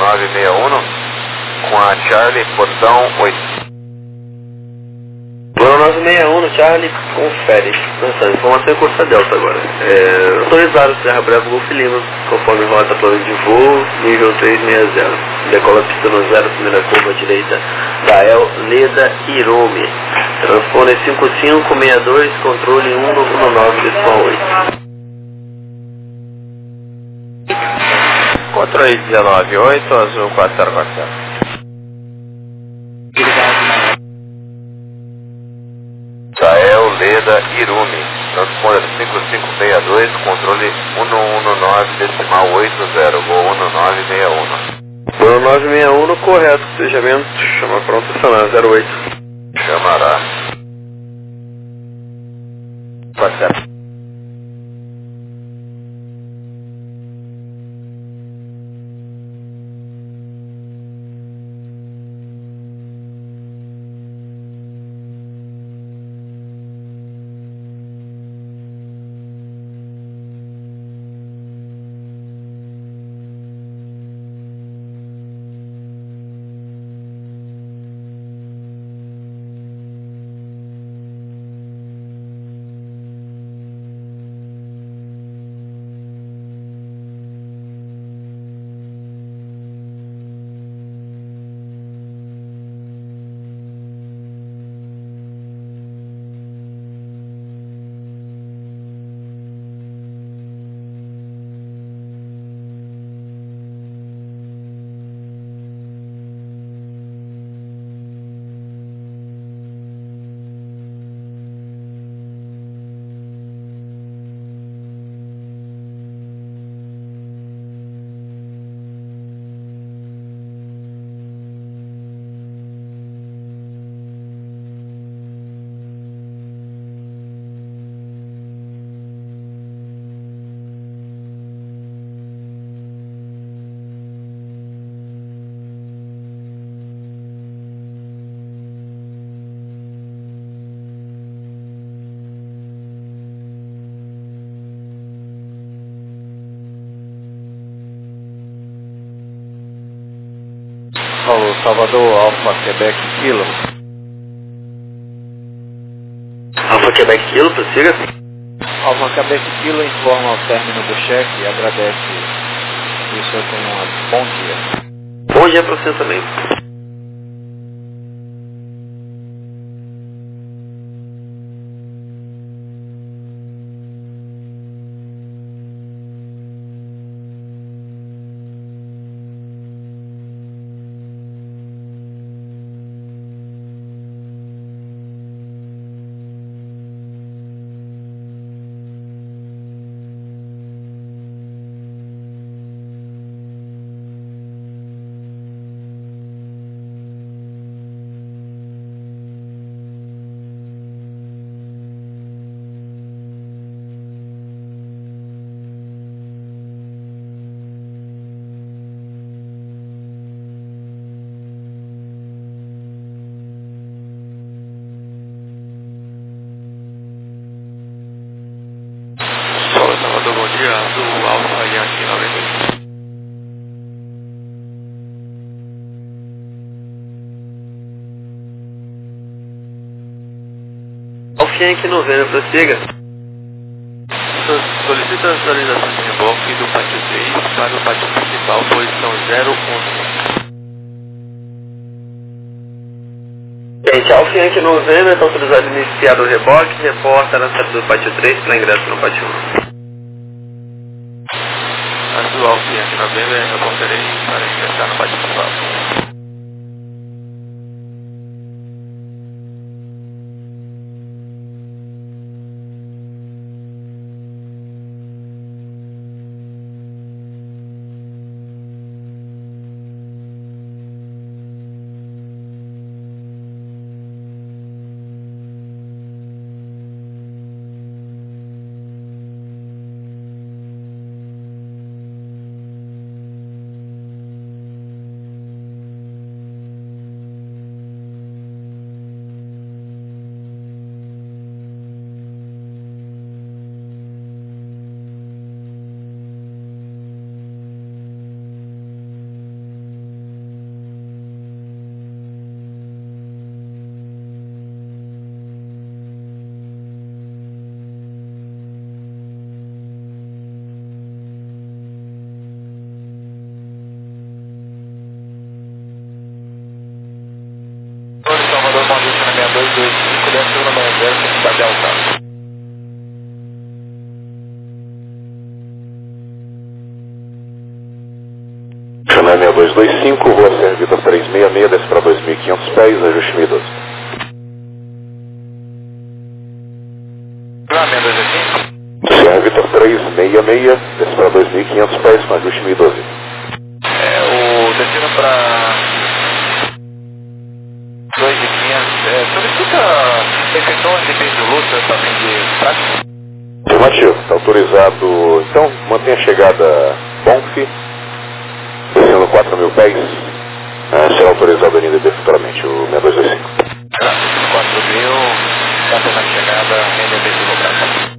1961 com a Charlie, portão 8. Plano 961, Charlie, confere. Nossa, informação em curso Delta agora. Autorizado Serra Bravo Golf Lima, conforme rota plano de voo, nível 360. Decola pista no 0, primeira curva direita, Dael, Leda, Irome. Transponder 5562, controle 119.8. Controle 198, azul 4040. Dael, Leda, Irumi, transponder 5562, controle 1119.80, voo 1961. Plano 961, correto, despejamento, chama pronto, acionar 08. Chamará. Pode ser. Paulo, Salvador, Alfa, Quebec, Kilo. Alfa Quebec Kilo, prossiga. Alfa, Quebec, Kilo informa ao término do cheque e agradece que o senhor tenha um bom dia. Bom dia para você também. Salvador, bom dia, do Alfa Yankee 90. Alfa Yankee 90, prossiga. Solicita a atualização de reboque do pátio 3 para o pátio principal, posição 011. Gente, Alfa Yankee 90, está autorizado a iniciar o reboque, reporta na saída do pátio 3 para ingresso no pátio 1. Azul Alfa Yankee 90, reportarei para ingressar no pátio principal. Chama 6225, Rua Sérgio Vitor 366, desce para 2.500 pés, ajuste 1012. Lá, 6225. Sérgio Vitor 366, desce para 2.500 pés, com ajuste 1012. O destino para 2.500. Solicita refeições de beijo luta também de prática? Afirmativo, está autorizado. Então, mantenha a chegada Bonf, descendo 4.000 pés, será autorizado a NDB futuramente, o 6225. 4.000, mantendo a chegada, NDB de lugar.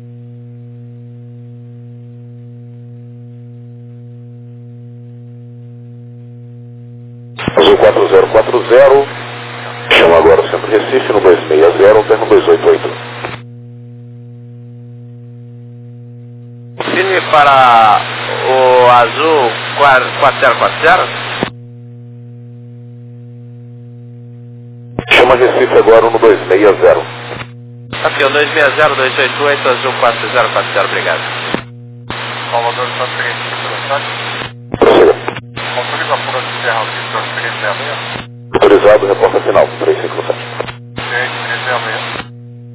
Azul 4040, chama agora o Centro Recife no 260, termo 288. Cine para o Azul 4040. Chama Recife agora no 260. Aqui, o 260, 288, Azul 4040, obrigado. Salvador está seguinte, velocidade. Prossiga. Autoriza a pura de Serra Vitor 366. Autorizado, reporta final, 357. 366.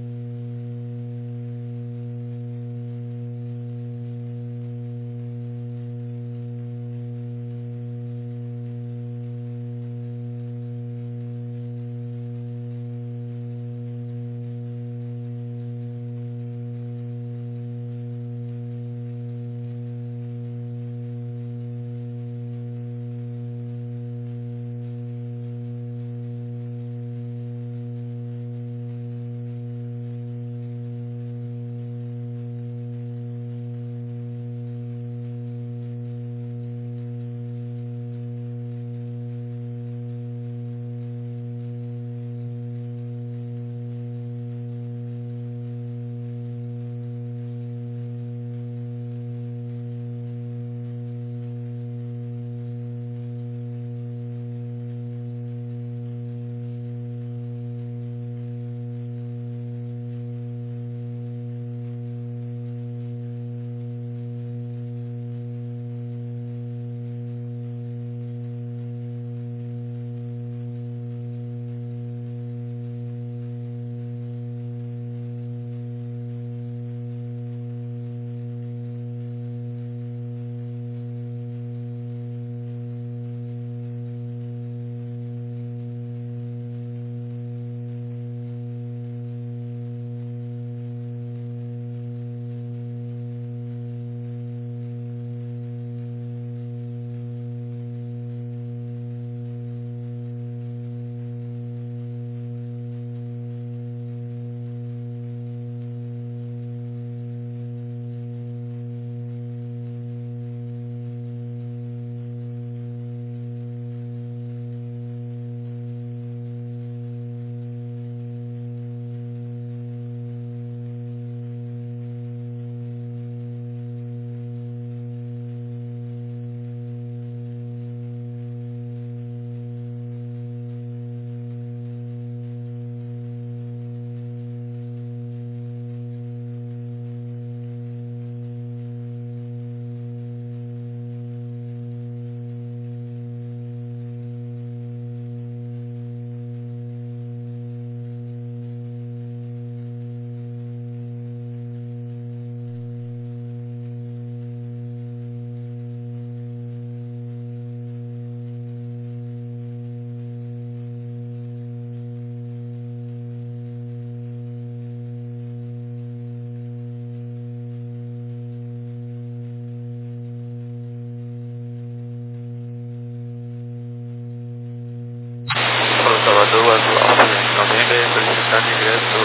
Salvador, Azul Alfa, novembro, solicitando ingresso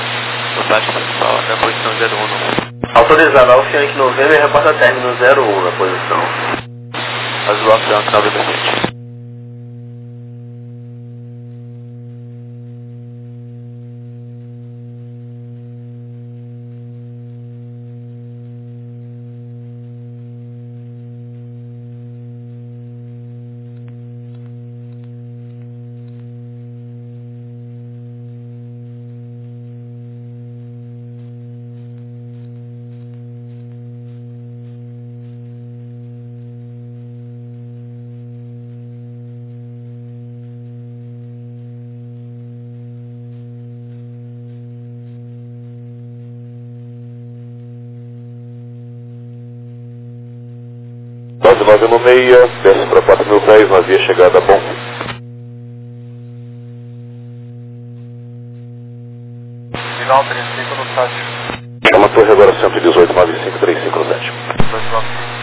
no pátio principal até a posição 01. Autorizado ao Fianque Novembro e reporta término 01 na posição. Azul Alfa, novembro 7. Base 9 no meia, desce para 4 mil pés na via chegada bom. Final 35 no 7. Chama a torre agora 118, 9535 no 7. 295.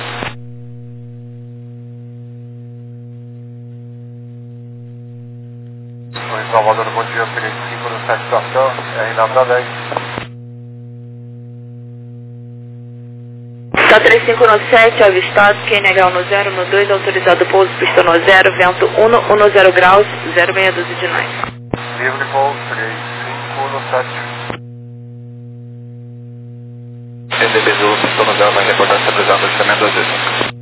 Oi, Salvador, bom dia, 35 no 7 estação, RW 10. Tá 35 no 7, avistado, QNH no 0, no 2, autorizado pouso, pista no 0, vento 10 graus, 0,6 dúzia de nós. Livre voo 35 no 7. NDB Zulu, pista no 0, vai reportar estabilizado no orçamento 225.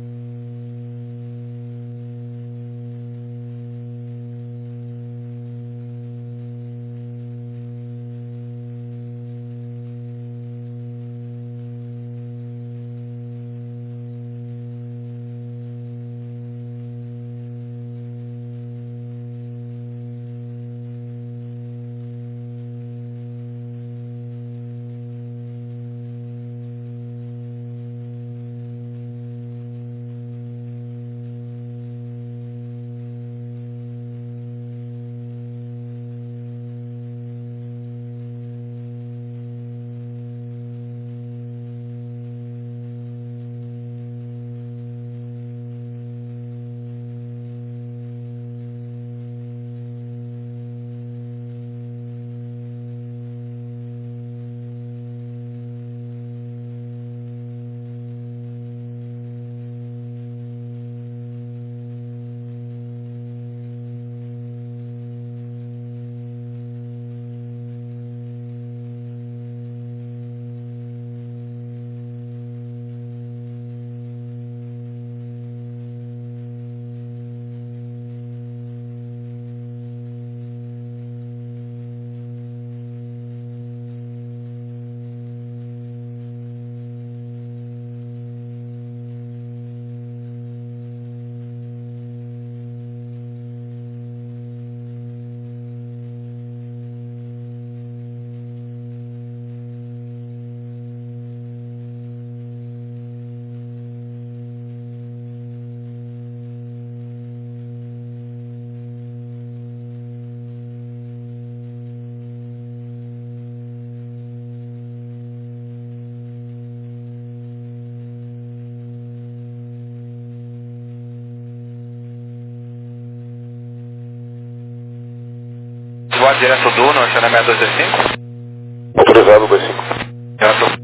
Voar direto do no orçamento 225. Autorizado 25. Direto.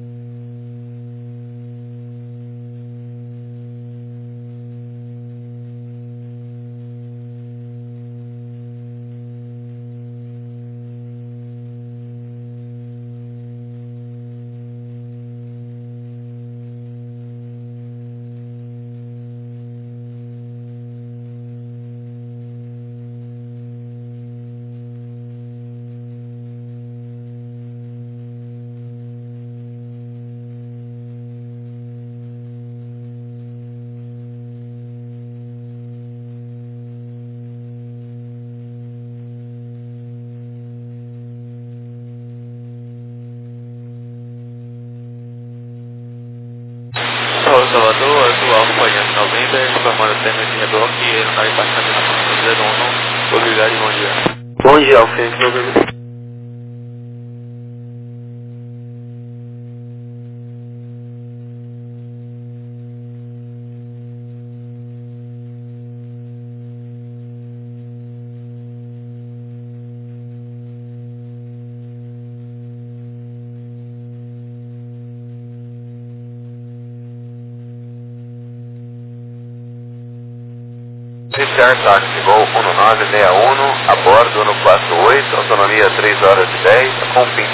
Salvador, atual companhia November, informando o término de reboque e aeronave passando na 01, obrigado e bom dia. Bom dia, Alfredo Novembro. Iniciar táxi Gol 1961, a bordo no 48, autonomia 3 horas e 10, com fim.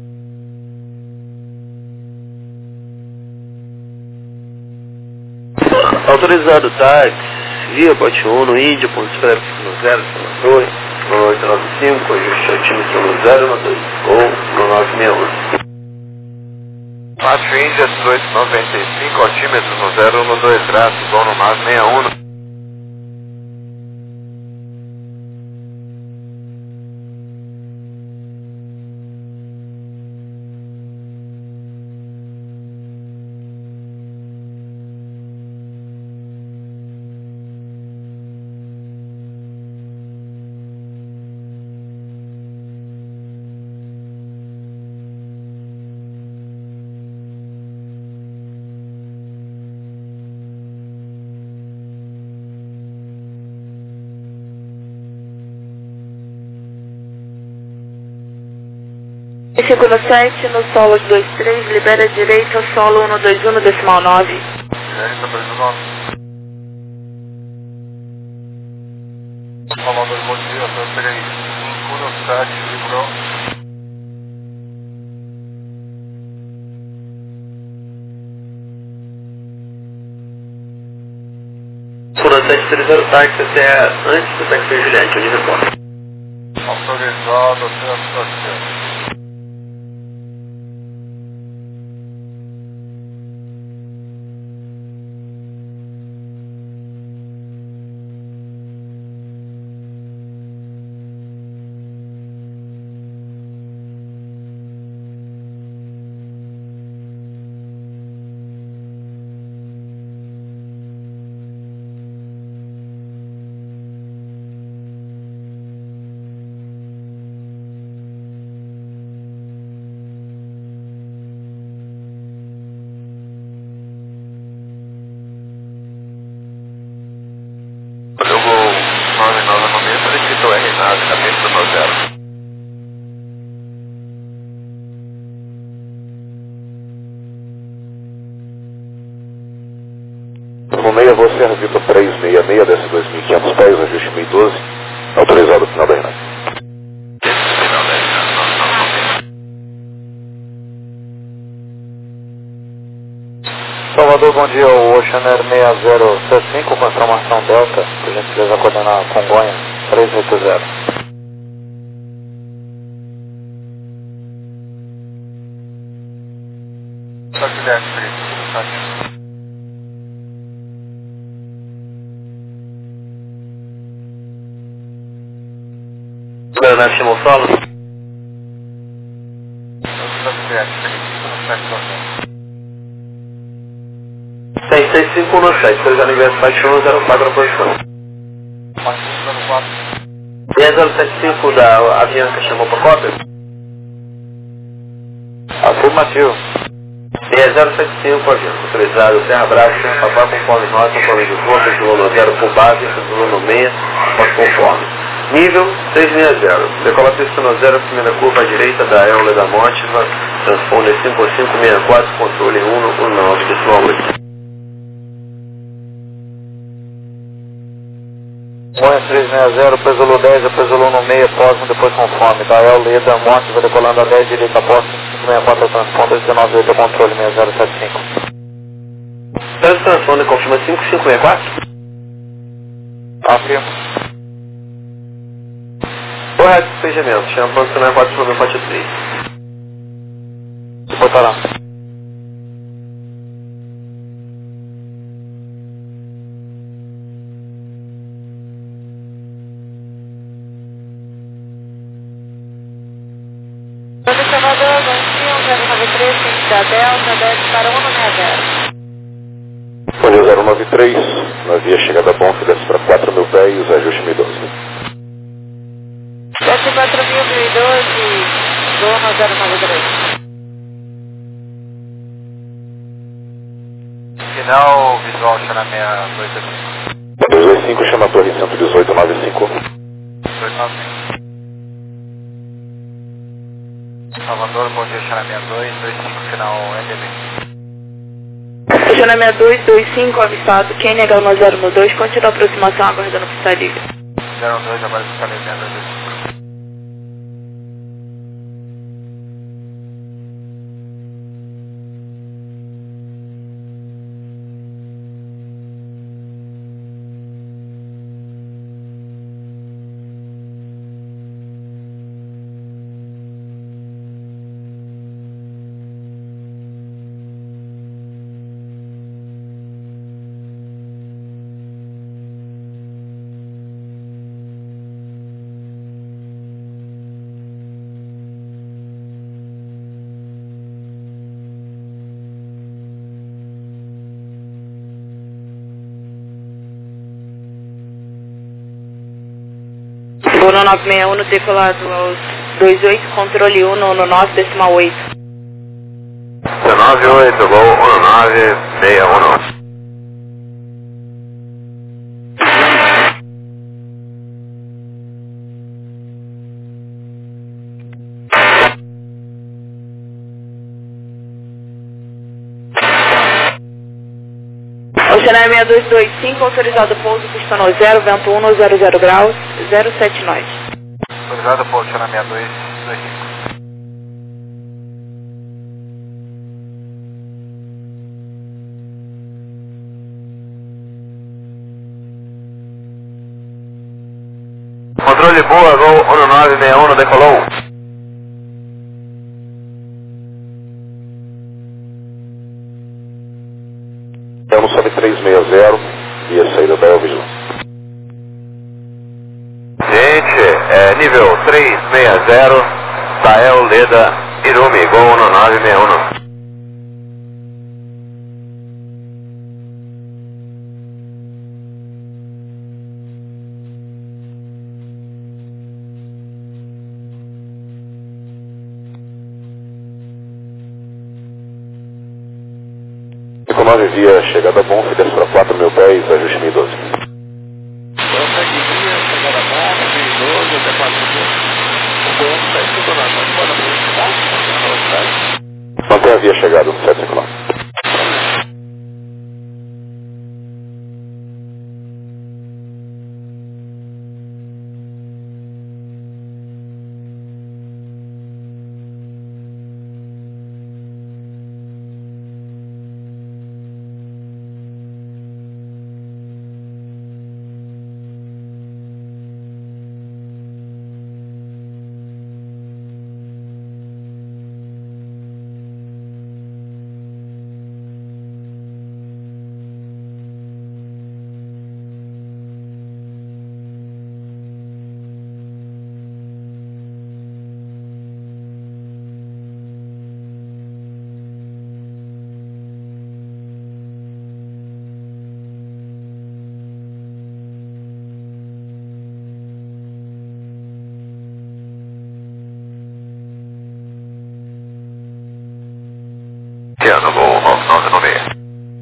Autorizado táxi, via Pote 1 no Índia, ponto de espera no 0, na torre, no 895, ajuste altímetro no 0, na 2, ou no 961. Macho Índia 1895, altímetro no 0, no 2 graus, igual no 961. Seguro 7, no solo 23, libera direita, solo 121, decimal 9. Direita, 219. Salvador, bom dia, eu peguei 517, livrou. Seguro 730 táxi até antes do táxi Juliette, onde reporta. Autorizado até a estação. Eu vou 99 no meio, solicito o R na cabeça do meu 0. No meio, você Vitor 366, desce 2.500 pés, ajuste 1012, autorizado final da Renata. Final da Renata, Salvador, bom dia, o Oceaner 6075, com informação Delta, por gentileza coordenar Congonha 380. Só que desce, Felipe, tá? Leonardo chamou solo? Só que desce, Felipe, 66517, seu aniversário Paixão 04 na posição. mais 104. 10075 da Avianca chamou para cópia? Afirmativo. 10075 Avianca, autorizado Serra Brava, Serra Papá, conforme nota, conforme de voa, pedido 0 por base, pedido 6, pode conforme. Nível 360, decola pista no 0, primeira curva à direita da Eula da Mótiva, transponder 5564, controle 119, decimal 8. Congonha 360, Pesolô 10, Pesolô no meio, próximo, depois conforme. Da El Leda, Monte, vai decolando a 10, direita, posto, 564, transponder 198, controle 6075. Transponder, confirma 5564? Afirmo. Correto, despejamento, chama posicionar 4 para o 43. Botará. Salvador, bom dia, 093, frente da Delta, desce para 160. Bom dia 093, na via chegada a Bonf, desce para 4.000 pés, ajuste 1012. Desce 4.012, dono 093. Final visual, chama 625. 225, chama a torre 11895. 295. Salvador, bom dia, chama 6225, final NDB. Estacionamento 225, avistado. Quem negar o 012, continua a aproximação aguardando pista livre. 02, agora está ligando 225. Bono 961, decolado aos 28, controle 119, decimal 8. 198, voo 1961. Channel 6225, autorizado pouso, pista no 0, vento 100 graus, 07 nós. Autorizado pouso, Channel 6225. Controle boa, Gol 1961, decolou. Estamos sob 360 e a saída da Elvis. Gente, nível 360, Tael Leda Irumi, Gol 1961. Com 9 via chegada bom, desce para 4 mil pés, ajuste 1012. Chegada bom, 1012, até 4 mil. O bom está estruturado, mas bora velocidade. Mantenha a via chegada no 759. Tiano, Gol 996.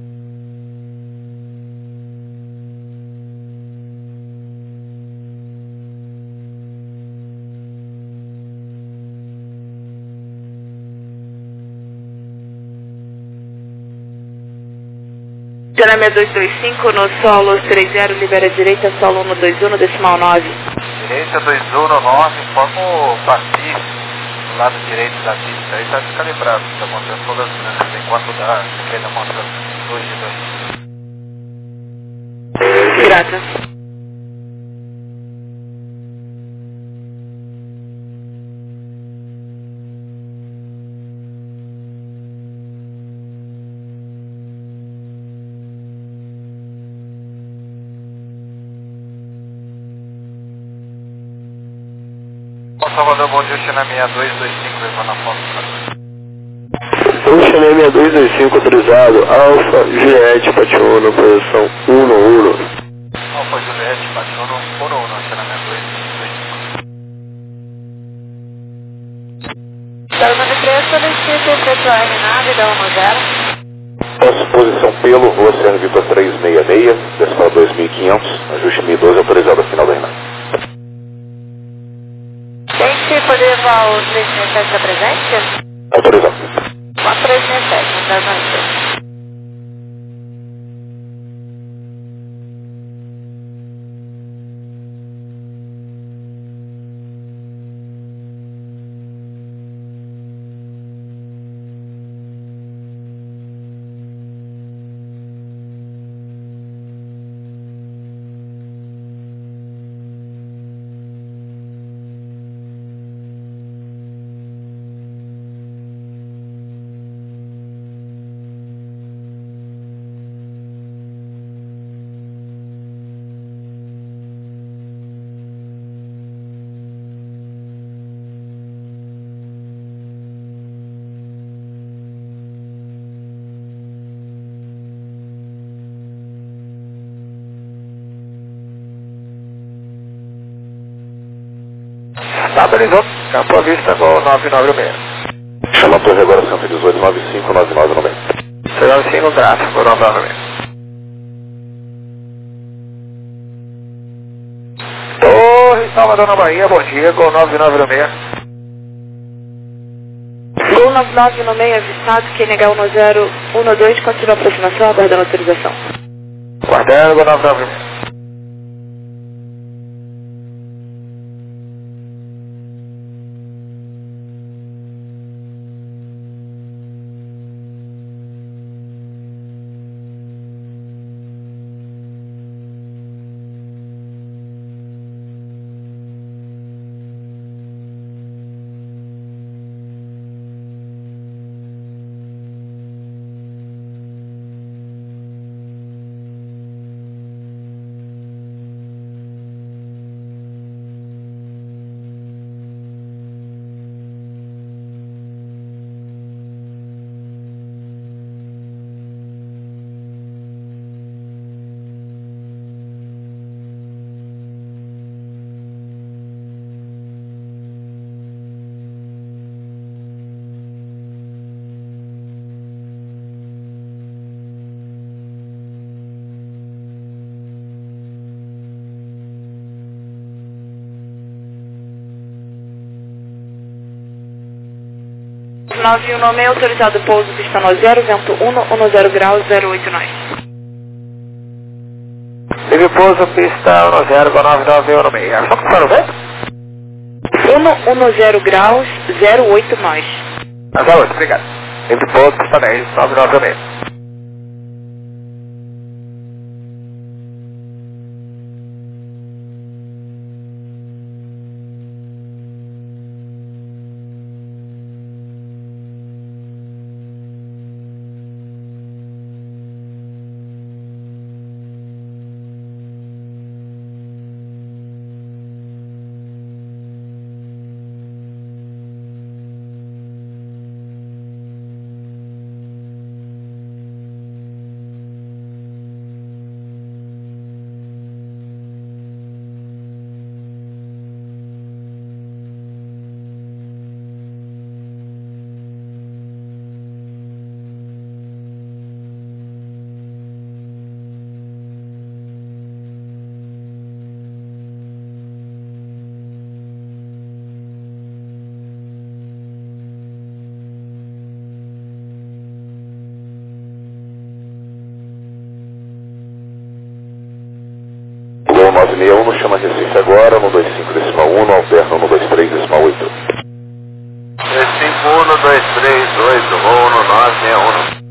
Channel 6225, no solo 30, libera direita, solo 121, decimal 9. Direita 219, informa o Paci, do lado direito da pista, aí está descalibrado, está mostrando todas as brancas, enquanto dá, porque ainda mostra 2 de 2. Grata. Salvador, bom dia, Channel 6225, levando a foto para O Channel 6225 autorizado, Alfa Juliette Patiuno, posição 1-1. Alfa Juliette, Patiuno, 1-1, Channel 6225. Quero 93, solicito efetuar nave da 10. Nossa posição pelo, rua Serra Vitor 366, decimal 2500, ajuste 1012, autorizado a final da renata. Tem que poder levar o 367 para presente? Autorizado. 4367, não dá mais. Tá, autorizou, campo à vista no 996. Chama a torre agora 118, 95, 9990. 195, tráfego, 996. Torre Salvador na Bahia, bom dia, Gol 9996. Gol 99 no meio avistado, QNH 1012, continua a aproximação, aguardando autorização. Guardando, 996. Nove um nome autorizado pouso pista no 0, vento 110 graus 08 nós. Teve pouso pista no 0 com 991 Só que para o vento? 110 graus 08 nós. Asa 8, obrigado. Teve pouso pista 10, 991. Gol 961 no chama Recife agora, no 25 decimal 1, no alterno no 23 decimal 8. 351, 238, voo no 961.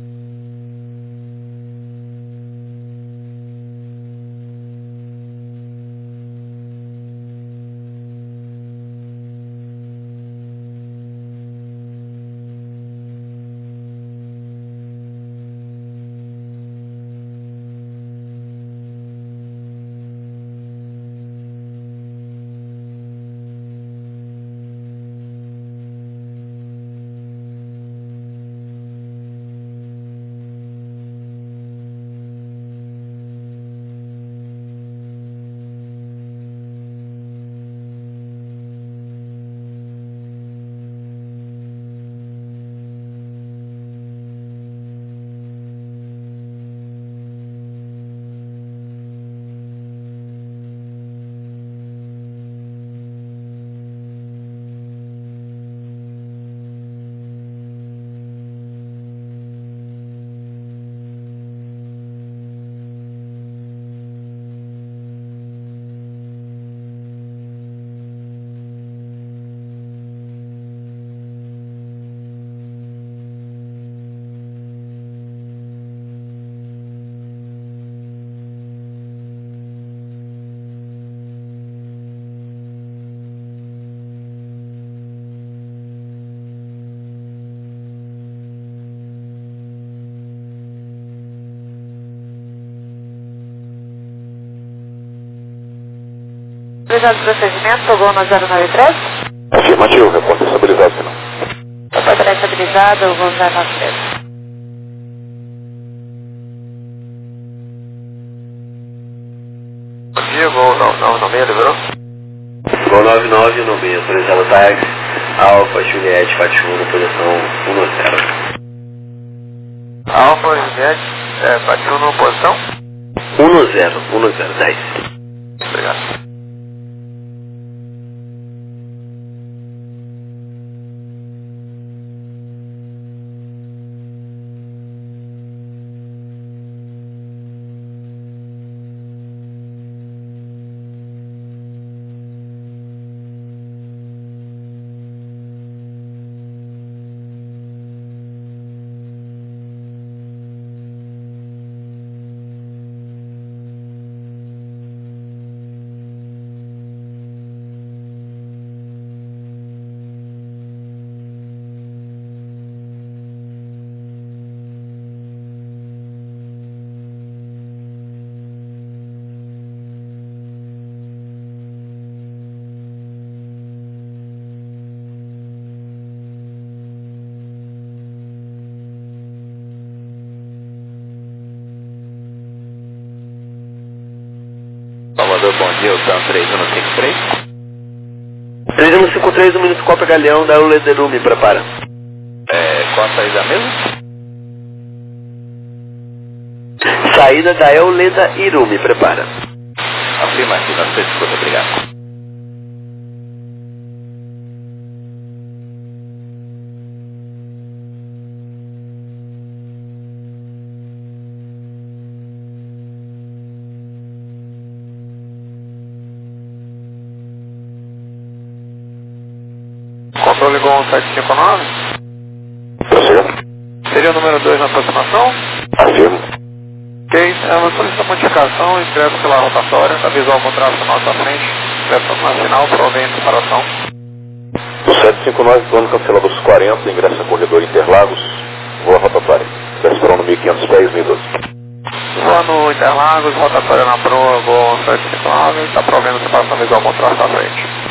Autorizado o procedimento, gol no 093. Afirmativo, repórter estabilizado, final. Repórter estabilizado, gol 093. Bom dia, gol 996, liberou? Gol 9996, autorizado táxi, Alfa Juliette Fatiuno, posição 10. Alfa, Juliette, Fatiuno, posição? 10, 10. Obrigado. bom dia, Otan 3153. 3153, o Municipal Galeão da Lederu, me prepara. Qual a saída mesmo? Saída da Euleda Iru, me prepara. Afirmativa, você escuta, obrigado. Controle Gol 759. Seria o número 2 na aproximação? Afirmo. Ok, ela solicita modificação, ingresso pela rotatória, da visual contraste na nossa frente, ingresso na sinal, provém de separação. O 759, plano cancelado dos 40, ingresso a corredor Interlagos, voa rotatória. Desperão no 1500 pés, 1012. Voa no Interlagos, rotatória na proa, Gol 759, está provendo separação visual contraste na frente.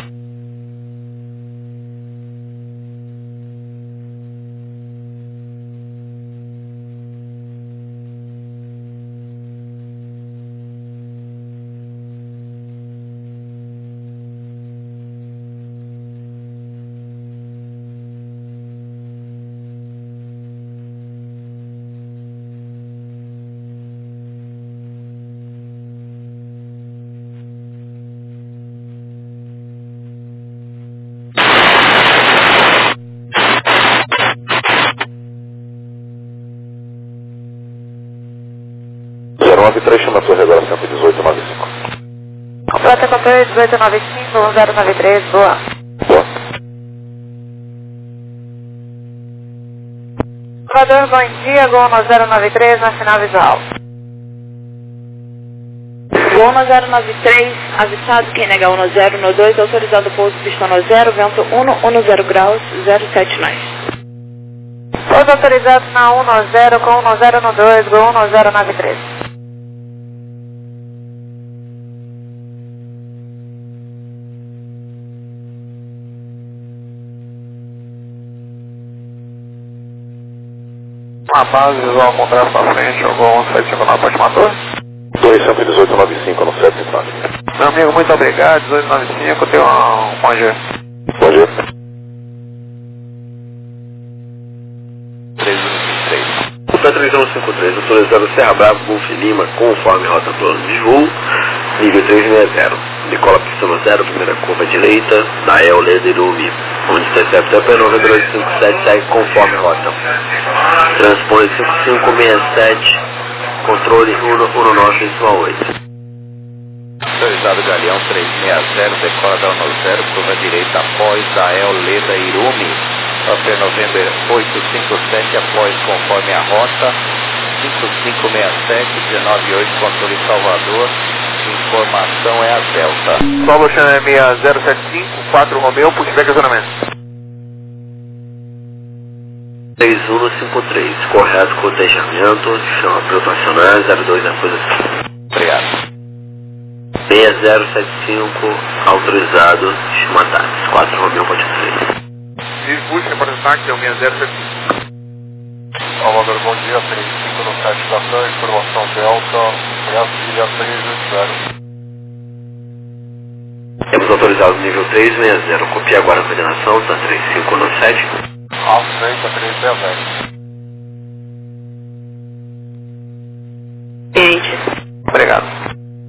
Chama a torre agora 11895. Completa com 1895, 1093, boa. Boa. Salvador, bom dia, Gol no 093, na final visual. Gol no 093, avistado, quem nega 10 no 2, autorizado pouso pista no 0, vento 110 graus, 079. Pouso autorizado na 10 com 10 no 2, Gol no 093. Na base, visual contraste na frente, o Gol 759, pode matar? 21895 no 759. Meu amigo, muito obrigado, 1895, eu tenho um bom dia. Bom dia. 3153. Otan 3153, autorizado Serra Bravo, Golf Lima, conforme rota plano de voo, nível 360. Decola pista no 0, primeira curva direita, da Euleda Irumi, onde está certo é pelo 9257, segue conforme rota. Transpone 5567, controle 119,8. Autorizado Galeão 360, decola da 10, curva direita após da Euleda Irumi, Passeio November 857, após conforme a rota, 5567, 198, controle Salvador, informação é a Delta. Solo Channel 6075, 4 Romeu, pushback acionamento. 3153, correto cotejamento, chama para acionar, 02 na posição. Obrigado. 6075, autorizado, chama táxi, 4 Romeu, pode 3. Busca para o destaque, é o 6075. Salvador, bom dia, 35 no 7 da TAM, informação Delta, Brasília 380. Temos autorizado nível 360, copia agora a coordenação, tá 35 no 7. Aceita 360. Ciente. Obrigado.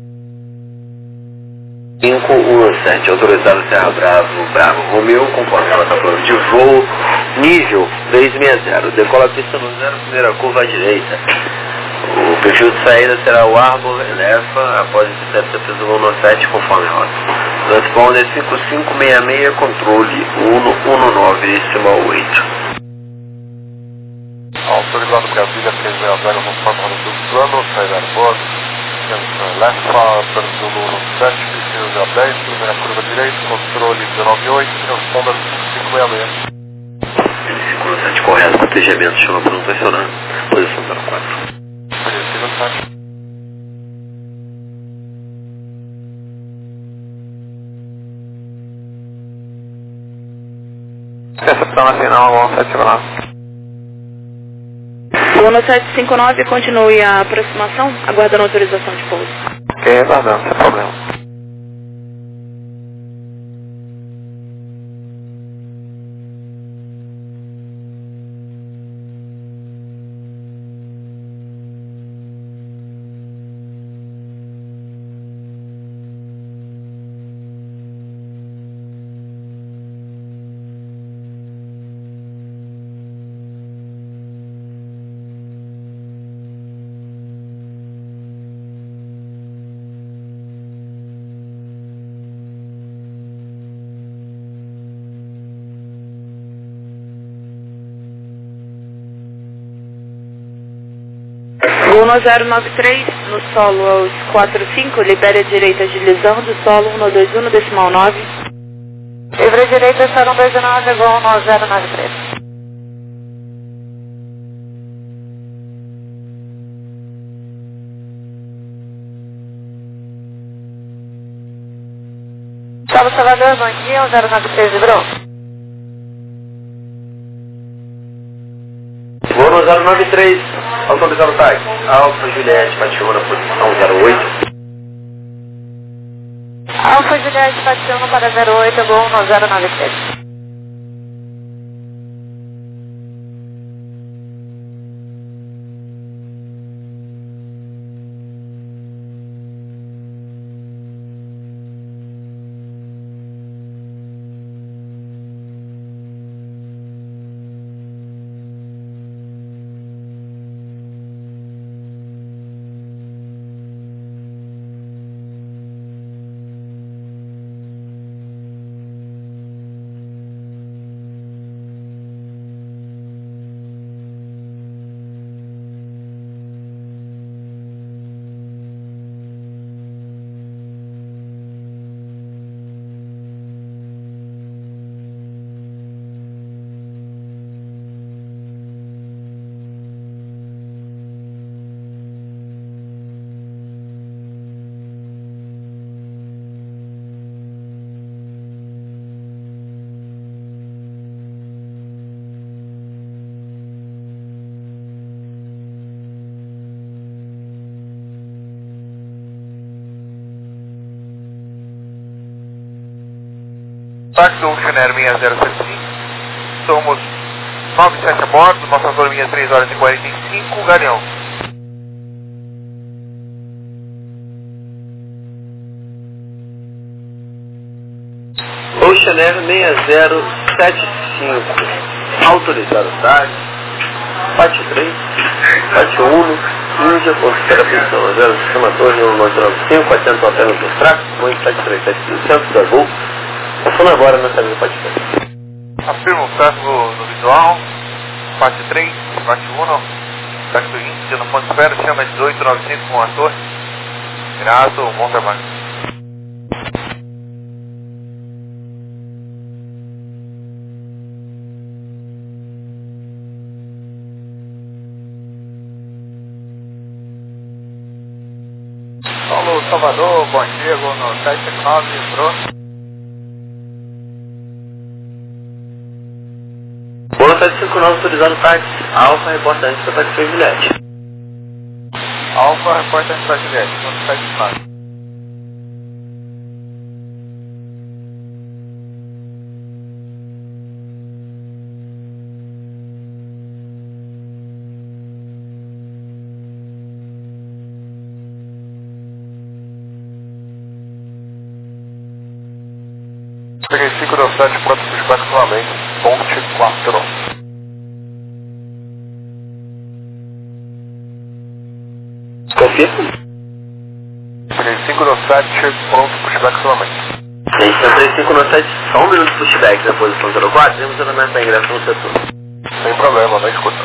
517, autorizado Serra Bravo Romeu, conforme rota plano de voo, nível 360, decola a pista no 0, primeira curva à direita. O perfil de saída será o Arbor Elefa, após interceptar pelo 117, conforme rota. Transponder 5566, controle 119,8. Autorizado Brasília 360, conforme rota do plano, saída aeroporto. Lefa, Zulu 7, piscina 10, primeira curva direita, controle 198, transponder 5566. 5517, correto, cotejamento, chama para não pressionar, posição 04. Preciso 7. Recepção nacional, 17 lá. Gol no 759, continue a aproximação, aguardando autorização de pouso. Ok, aguardando, sem problema. 1093, no solo aos 45, libere a direita agilizando, solo 121,9. Livre direita, solo 129, voo 1093. Salvador, bom dia, 1093 livrou. Voo 093, autorizado táxi. Alfa Juliette, Pationa, posição 08. Alfa Juliette, Pationa para 08, voo 1093. Táxi Ocean Air 6075, somos 97 a bordo, nossa autonomia 3 horas e 45, Galeão. Ocean Air 6075, autorizado táxi, Pátio 3, Pátio 1, Índia, considera a posição 0, sistema torre 1995, atento apenas no tráfego, Boeing 737, centro da Gol, passando agora na saída do Pátio 3. Afirmo o tráfego no visual, Pátio 3, Pátio 1, táxi Índia no ponto de espera, chama 1895 com a torre, virado, bom trabalho. Paulo Salvador, bom dia, vou no 759, livrou. Boa 759, autorizado táxi, Alfa, reportante para táxi Juliette. Alfa, reportante para Juliette, no 759. Peguei 5 do 7, pronto para pushback novamente, ponte 4. Confirma? Peguei 5 do 7, pronto para pushback novamente. Então 35 no 7, só um minuto de pushback na posição 04, temos elemento da ingresso no setor. Sem problema, não escuta.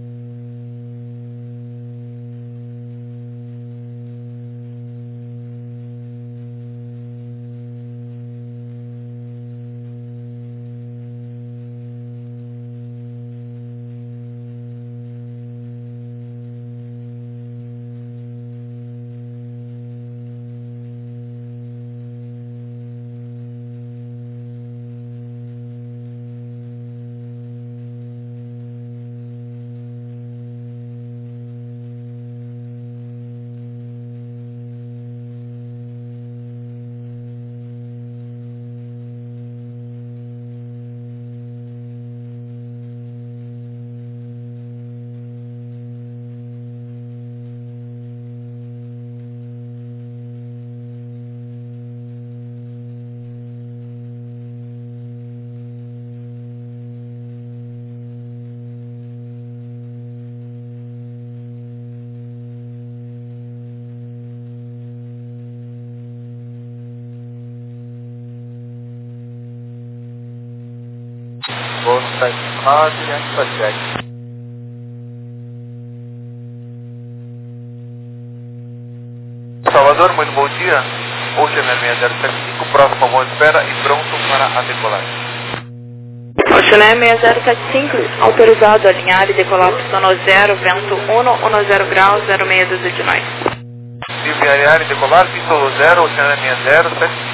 Vou no 759, antes da check. Equador, muito bom dia. Ocean Air 6075, próximo ao voo de espera e pronto para a decolagem. Ocean Air 6075, autorizado a alinhar e decolar pistão 0, vento 110 graus, 06 dúzia de nós. Livre arear e decolar, pistão 0, Ocean Air 6075.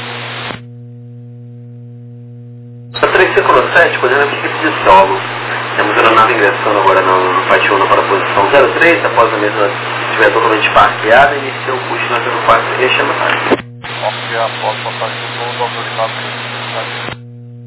357, coordenando a equipe de solo. Temos a aeronave ingressando agora no Flight 1 para a posição 03, após a mesma estiver totalmente parqueada, inicia o push na 04 e chama tarde. Ok, após passagem do mundo, autorizado por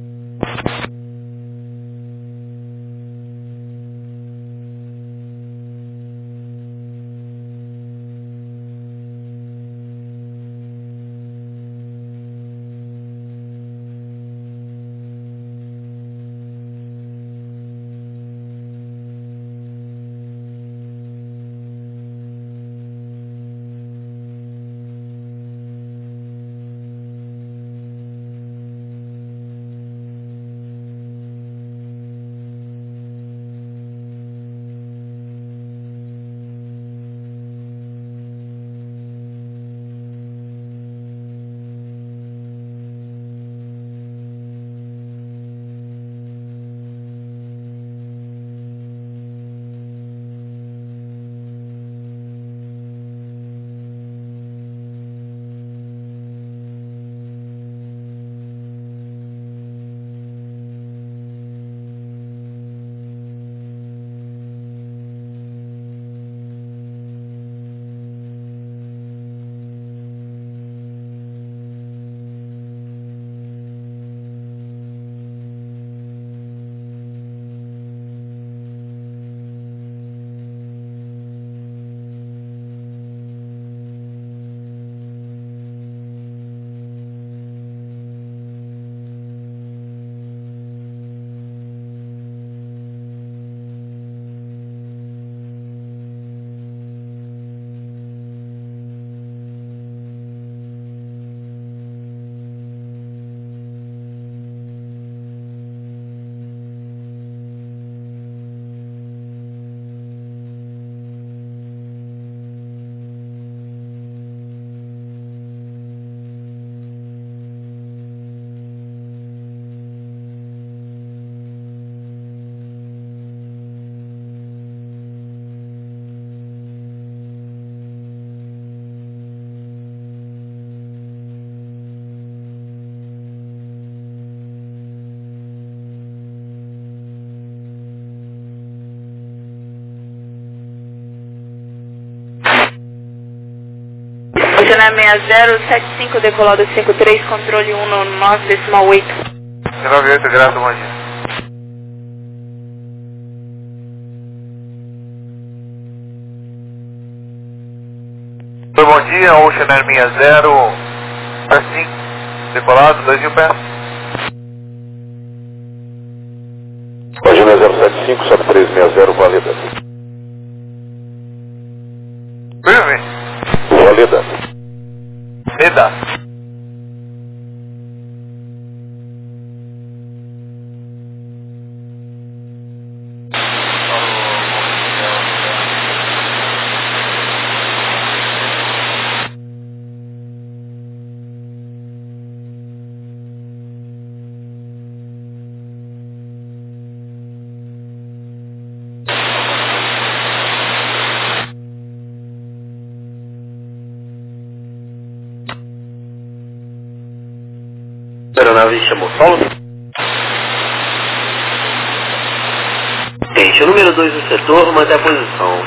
Ocean Air 6075, decolado 53, controle 1,9,8. 98, graças, bom dia. Bom dia, Ocean Air 6075, decolado, 2.000 pés. Ocean Air 075, sobe 360, válida. Firme. Válida. Meda. A aeronave chamou solo. Tente o número 2 do setor, manter a posição.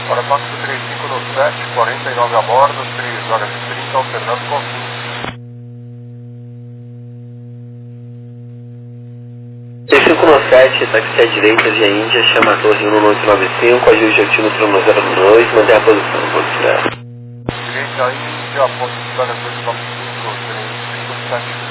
Para Max 3597, 49 a bordo, 3 horas e 30, alternando com 3597, táxi à direita, via Índia, chama a torre 1895, ajude o time turno 02, manter a posição, ponto final. direita Índia, posição 295, 3597.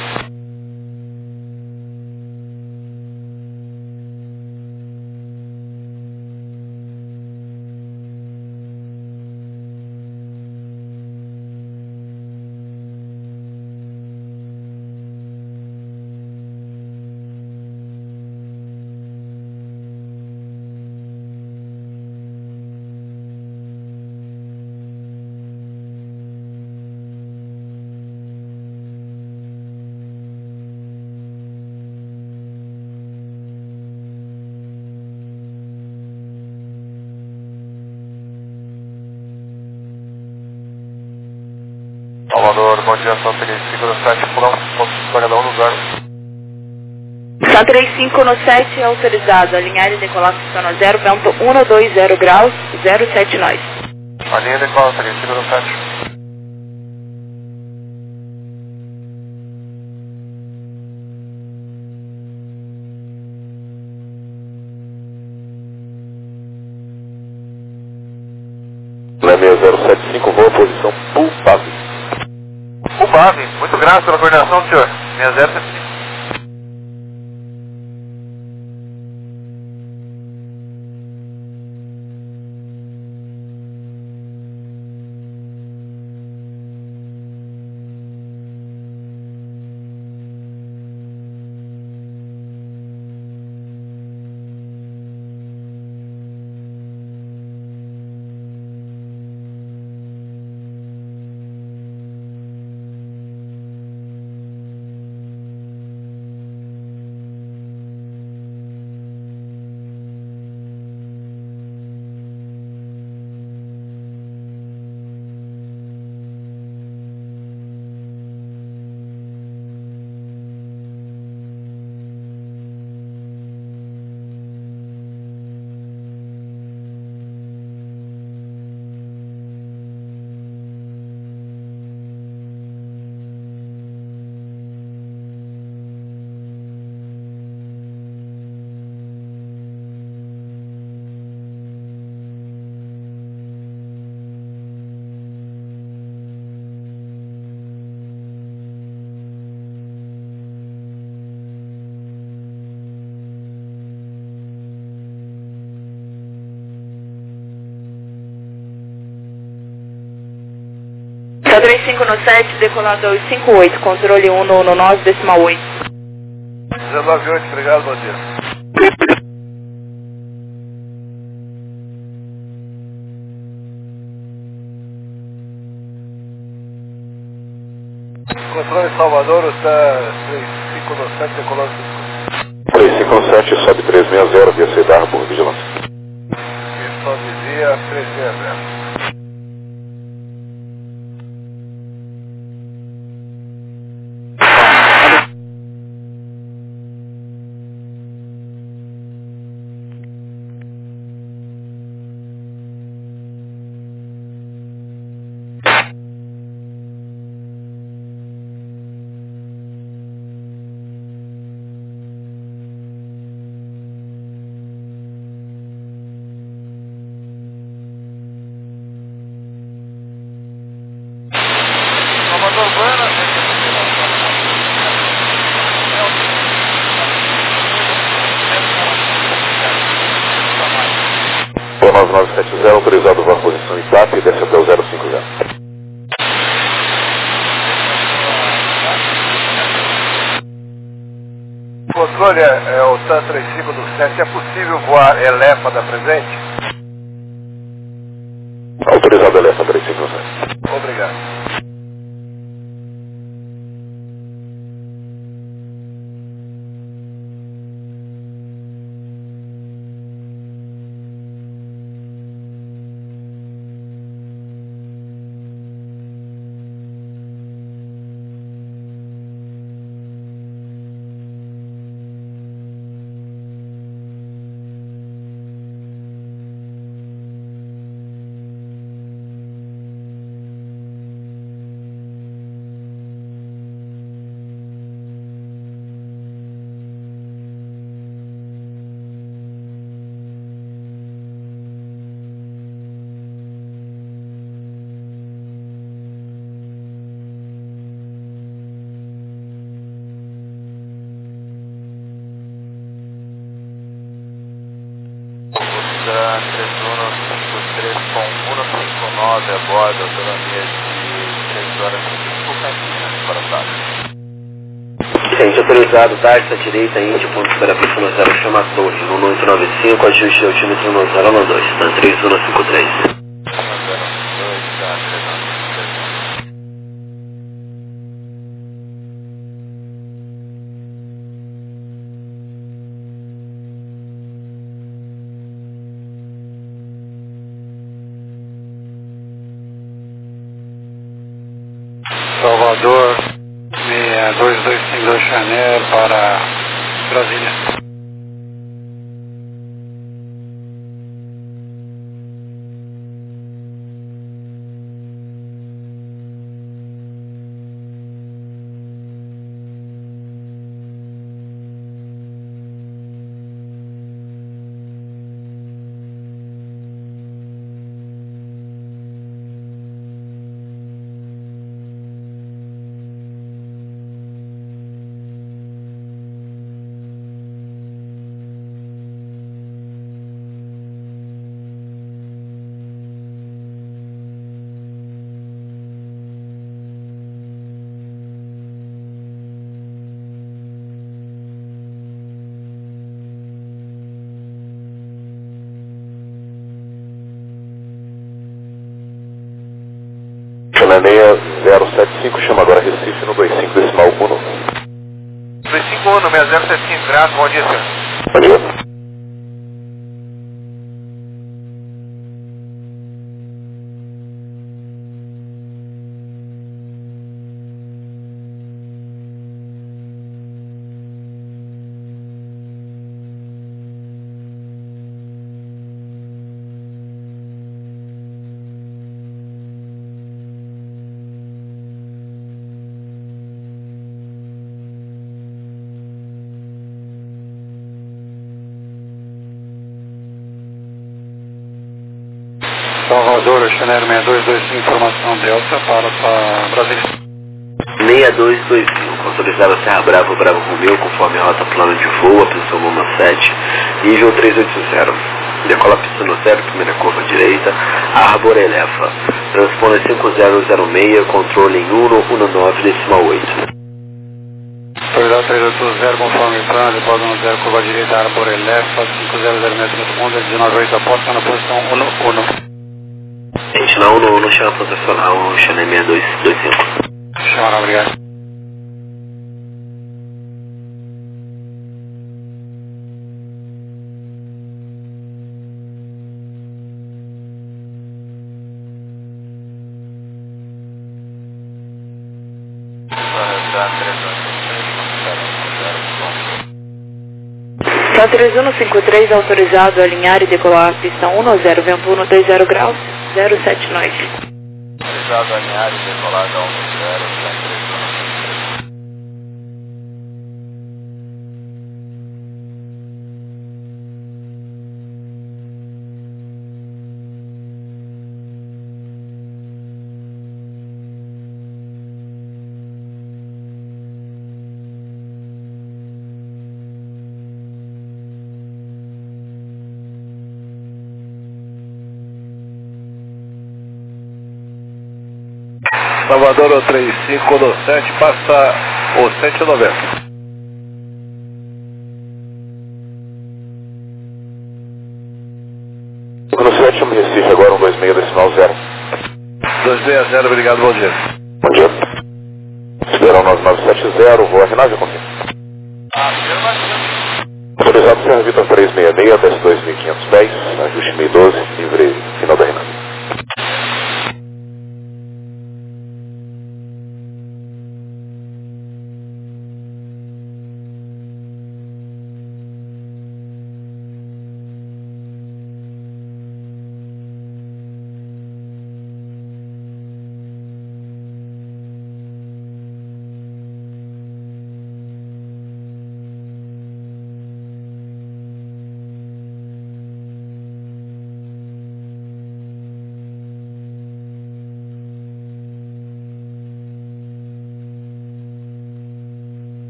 Salvador, bom dia, São 3597, ponto cada um no zero. São 3597 autorizado, alinhar e decolar pistão 0, vento 120 graus, 07 nós. A linha decola 3597. Leme 075, voa posição Pulpave. Pulpave, muito grato pela coordenação, senhor. 6075. São 3597, decolar 258, controle 119, decimal 8. 198, obrigado, bom dia. Controle Salvador, está 3597, decolando 3597, sobe 360, via Cedar, por vigilância. Só dizia 360. Salvador, buenas. Por 9970, autorizado voar posição ITAP e desce até o 050. Controle é o TAN 3527, é possível voar Elefa da presente? Autorizado Elefa 3597. Obrigado. José Borda, autonomia de 3 horas e 5 Campinas, para a tarde. Gente, autorizado, tarde, à direita, índio, ponto de espera pista no 0, chama a torre, no 895, ajuste altímetro no 012, na 3153. 102, tá, 393. Salvador, 6225 Chanel para Brasília. Chamaneia 075, chama agora Recife no 25 decimal 1. 251, 6075, graças, bom dia, senhor. Bom dia. Salvador, Chanel 6225, informação Delta para Brasília. 6225, autorizado Serra Bravo, Bravo Romeu, conforme a rota plano de voo, atenção Loma 7, nível 380. Decola pista no 0, primeira curva direita, Arbor eleva. Transponder 5006, controle em 119 decimal 8. Autoridade 380, conforme plano, depósito no 0, curva direita, Arbor eleva, 500 metros no fundo, 198 aposta na posição 1. Gente, na 1 chama posicional, Chanel 6225. Chama, obrigado. Só 3153 autorizado a alinhar e decolar a pista 10, vento 120 graus, 07 noite. Autorizado a alinhar e decolar da 10, Salvador, o 3517, passa o 190. No 7, chama Recife agora 126 decimal 0. 260, obrigado, bom dia. Bom dia. Sideral 9970, voo R9, confirma. Autorizado Serra Vitor 366, desce 2.500 pés, ajuste 1012, livre final da Renan.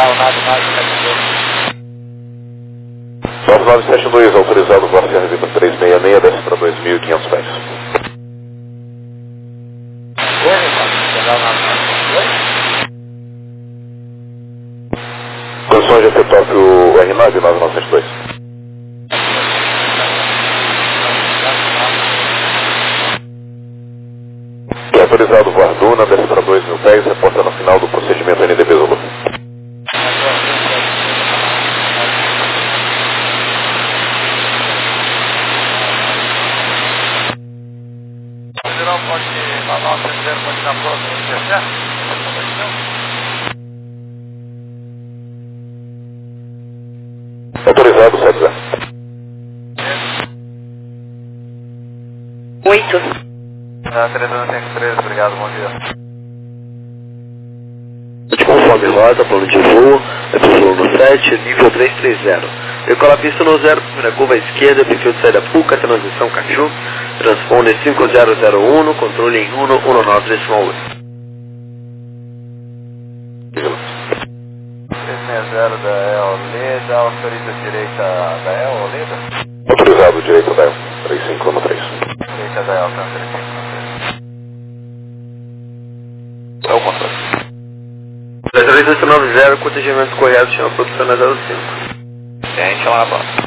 9972, autorizado voar Serra Viva 366, desce para 2.500 pés. Condições de efetuar o R9 9972. Que é autorizado voar Duna, desce para 2.000 pés, reporta no final do procedimento NDB Zulu. Autorizado, 70. 8. 3253, obrigado, bom dia. Conforme rota, plano de voo, epsilon no 7, nível 330. Decola a pista no 0, primeira curva à esquerda, perfil de saída Puca, transição Caju, transponder 5001, controle em 119,8. 360 da EL Leda, autoriza direita da EL Leda? Autorizado, direita da EL, 3513. Direita da EL, 3513. É o contrário. 3290, protegimento correto, chama a produção na 05. Gente, é uma bosta.